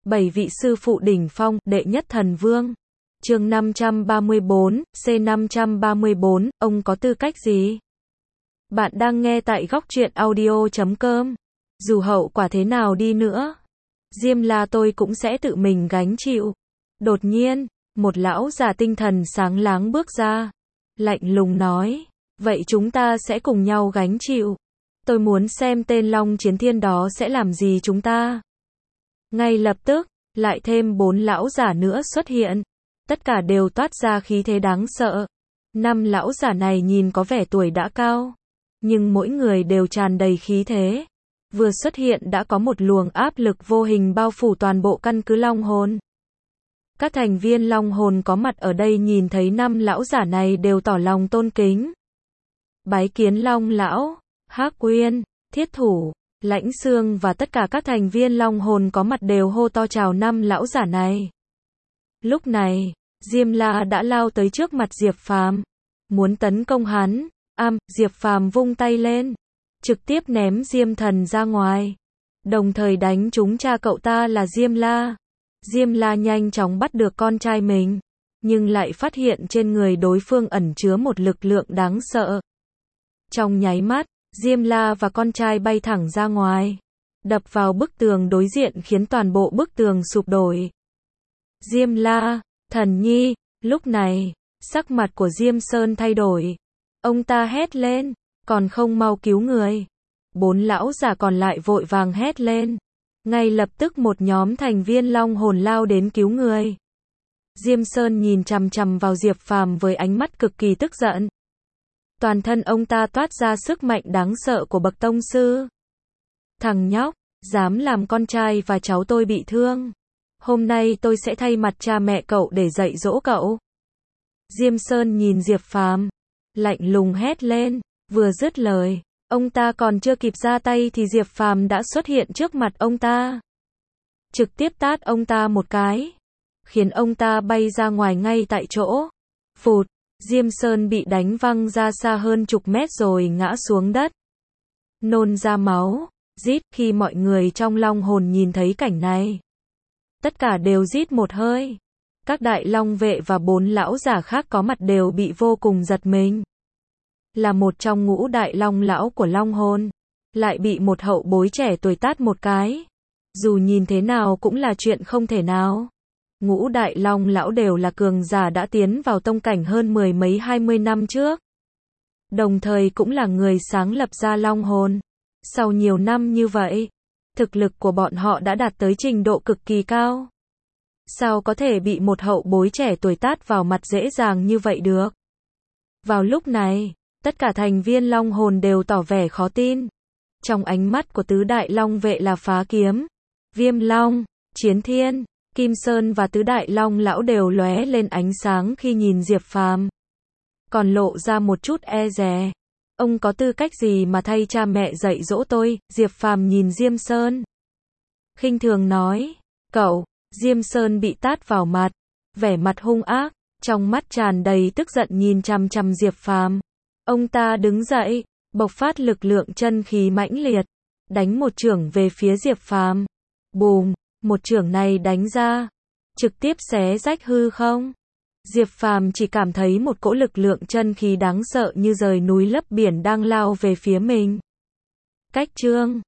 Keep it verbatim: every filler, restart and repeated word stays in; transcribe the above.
Bảy vị sư phụ đỉnh phong, đệ nhất thần vương. Chương năm trăm ba mươi bốn, C năm trăm ba mươi bốn, ông có tư cách gì? Bạn đang nghe tại góc truyện audio chấm com. Dù hậu quả thế nào đi nữa, Diêm La tôi cũng sẽ tự mình gánh chịu. Đột nhiên, một lão già tinh thần sáng láng bước ra, lạnh lùng nói, vậy chúng ta sẽ cùng nhau gánh chịu. Tôi muốn xem tên Long Chiến Thiên đó sẽ làm gì chúng ta. Ngay lập tức, lại thêm bốn lão giả nữa xuất hiện. Tất cả đều toát ra khí thế đáng sợ. Năm lão giả này nhìn có vẻ tuổi đã cao, nhưng mỗi người đều tràn đầy khí thế. Vừa xuất hiện đã có một luồng áp lực vô hình bao phủ toàn bộ căn cứ Long Hồn. Các thành viên Long Hồn có mặt ở đây nhìn thấy năm lão giả này đều tỏ lòng tôn kính. Bái kiến Long lão, Hắc Uyên, Thiết Thủ, Lãnh Xương và tất cả các thành viên Long Hồn có mặt đều hô to chào năm lão giả này. Lúc này, Diêm La đã lao tới trước mặt Diệp Phàm, muốn tấn công hắn. Am, Diệp Phàm vung tay lên, trực tiếp ném Diêm Thần ra ngoài, đồng thời đánh trúng cha cậu ta là Diêm La. Diêm La nhanh chóng bắt được con trai mình, nhưng lại phát hiện trên người đối phương ẩn chứa một lực lượng đáng sợ. Trong nháy mắt, Diêm La và con trai bay thẳng ra ngoài, đập vào bức tường đối diện khiến toàn bộ bức tường sụp đổ. Diêm La, Thần Nhi, lúc này, sắc mặt của Diêm Sơn thay đổi. Ông ta hét lên, còn không mau cứu người. Bốn lão giả còn lại vội vàng hét lên. Ngay lập tức một nhóm thành viên Long Hồn lao đến cứu người. Diêm Sơn nhìn chằm chằm vào Diệp Phàm với ánh mắt cực kỳ tức giận. Toàn thân ông ta toát ra sức mạnh đáng sợ của bậc tông sư. Thằng nhóc, dám làm con trai và cháu tôi bị thương. Hôm nay tôi sẽ thay mặt cha mẹ cậu để dạy dỗ cậu. Diêm Sơn nhìn Diệp Phàm, lạnh lùng hét lên. Vừa dứt lời, ông ta còn chưa kịp ra tay thì Diệp Phàm đã xuất hiện trước mặt ông ta. Trực tiếp tát ông ta một cái, khiến ông ta bay ra ngoài ngay tại chỗ. Phụt, Diêm Sơn bị đánh văng ra xa hơn chục mét rồi ngã xuống đất. Nôn ra máu, rít. Khi mọi người trong Long Hồn nhìn thấy cảnh này, tất cả đều rít một hơi. Các đại long vệ và bốn lão giả khác có mặt đều bị vô cùng giật mình. Là một trong ngũ đại long lão của Long Hồn, lại bị một hậu bối trẻ tuổi tát một cái. Dù nhìn thế nào cũng là chuyện không thể nào. Ngũ đại long lão đều là cường giả đã tiến vào tông cảnh hơn mười mấy hai mươi năm trước. Đồng thời cũng là người sáng lập ra Long Hồn. Sau nhiều năm như vậy, thực lực của bọn họ đã đạt tới trình độ cực kỳ cao. Sao có thể bị một hậu bối trẻ tuổi tát vào mặt dễ dàng như vậy được? Vào lúc này, tất cả thành viên Long Hồn đều tỏ vẻ khó tin. Trong ánh mắt của tứ đại long vệ là Phá Kiếm, Viêm Long, Chiến Thiên, Kim Sơn và tứ đại long lão đều lóe lên ánh sáng khi nhìn Diệp Phàm. Còn lộ ra một chút e dè. Ông có tư cách gì mà thay cha mẹ dạy dỗ tôi? Diệp Phàm nhìn Diêm Sơn, khinh thường nói, cậu. Diêm Sơn bị tát vào mặt, vẻ mặt hung ác, trong mắt tràn đầy tức giận nhìn chằm chằm Diệp Phàm. Ông ta đứng dậy, bộc phát lực lượng chân khí mãnh liệt, đánh một chưởng về phía Diệp Phàm. Bùm, một chưởng này đánh ra, trực tiếp xé rách hư không. Diệp Phàm chỉ cảm thấy một cỗ lực lượng chân khí đáng sợ như rời núi lấp biển đang lao về phía mình. Cách chương